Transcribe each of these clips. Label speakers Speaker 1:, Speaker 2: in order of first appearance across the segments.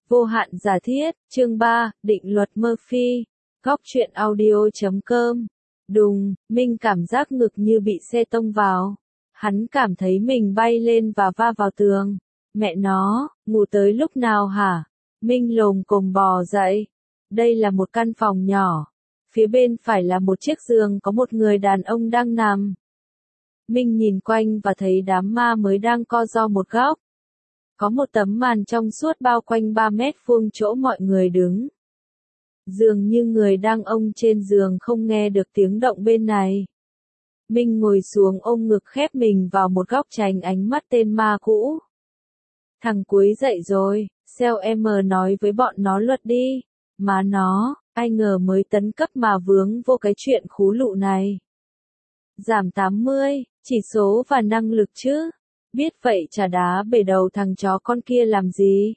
Speaker 1: Vô hạn giả thiết, chương 3, định luật Murphy. Góc truyện audio.com. Đùng, Minh cảm giác ngực như bị xe tông vào. Hắn cảm thấy mình bay lên và va vào tường. Mẹ nó, ngủ tới lúc nào hả? Minh lồm cồm bò dậy. Đây là một căn phòng nhỏ. Phía bên phải là một chiếc giường có một người đàn ông đang nằm. Minh nhìn quanh và thấy đám ma mới đang co ro một góc. Có một tấm màn trong suốt bao quanh 3 mét vuông chỗ mọi người đứng. Dường như người đang ôm trên giường không nghe được tiếng động bên này. Minh ngồi xuống ôm ngực khép mình vào một góc tránh ánh mắt tên ma cũ. Thằng cuối dậy rồi, Seo em nói với bọn nó luật đi. Má nó, ai ngờ mới tấn cấp mà vướng vô cái chuyện khú lụ này. Giảm 80, chỉ số và năng lực chứ. Biết vậy chả đá bể đầu thằng chó con kia làm gì.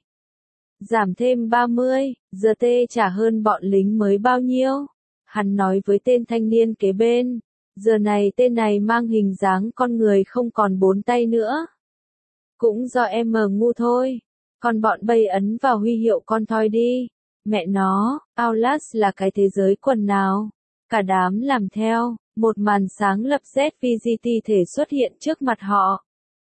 Speaker 1: Giảm thêm 30, giờ tê trả hơn bọn lính mới bao nhiêu. Hắn nói với tên thanh niên kế bên. Giờ này tên này mang hình dáng con người không còn 4 tay nữa. Cũng do em ngu thôi. Còn bọn Bay ấn vào huy hiệu con thoi đi. Mẹ nó, Outlast là cái thế giới quần nào. Cả đám làm theo, một màn sáng lập ZVGT thể xuất hiện trước mặt họ.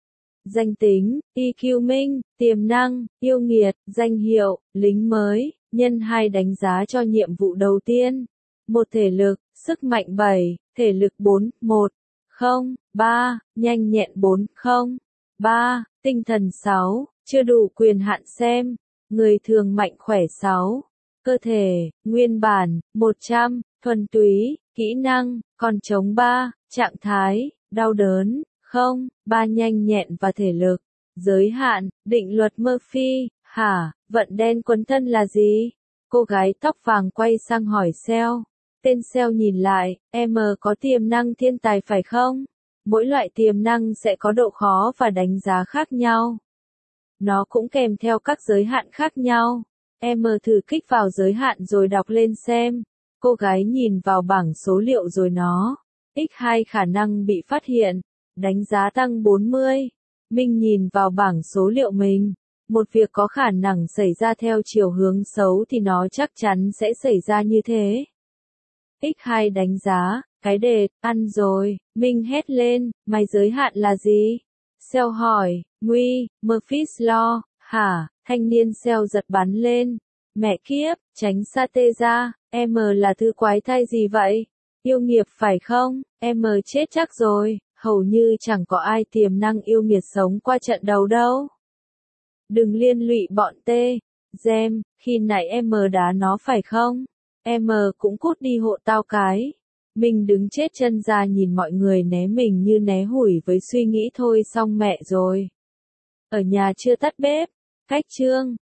Speaker 1: Danh tính, EQ Minh, tiềm năng, yêu nghiệt, danh hiệu, lính mới, nhân 2 đánh giá cho nhiệm vụ đầu tiên. 1 thể lực, sức mạnh 7, thể lực 4, 1, 0, 3, nhanh nhẹn 4, 0, 3, tinh thần 6, chưa đủ quyền hạn xem, người thường mạnh khỏe 6, cơ thể, nguyên bản, 100, thuần túy, kỹ năng, còn chống 3, trạng thái, đau đớn. 0, 3 nhanh nhẹn và thể lực. Giới hạn, định luật Murphy, hả, vận đen quấn thân là gì? Cô gái tóc vàng quay sang hỏi Seo. Tên Seo nhìn lại, em có tiềm năng thiên tài phải không? Mỗi loại tiềm năng sẽ có độ khó và đánh giá khác nhau. Nó cũng kèm theo các giới hạn khác nhau. Em thử kích vào giới hạn rồi đọc lên xem. Cô gái nhìn vào bảng số liệu rồi nó. X2 khả năng bị phát hiện. Đánh giá tăng 40. Minh nhìn vào bảng số liệu mình. Một việc có khả năng xảy ra theo chiều hướng xấu thì nó chắc chắn sẽ xảy ra như thế. X2 đánh giá, cái đệt, ăn rồi. Minh hét lên, mày giới hạn là gì? Seo hỏi, nguy, Murphy's Law, hả? Thanh niên Seo giật bắn lên. Mẹ kiếp, tránh xa tê ra, em là thứ quái thai gì vậy? Yêu nghiệp phải không? Em chết chắc rồi. Hầu như chẳng có ai tiềm năng yêu nghiệt sống qua trận đầu đâu. Đừng liên lụy bọn tê. Gem, khi nãy em đá nó phải không? Em cũng cút đi hộ tao cái. Mình đứng chết chân ra nhìn mọi người né mình như né hủi với suy nghĩ thôi xong mẹ rồi. Ở nhà chưa tắt bếp. Cách chương.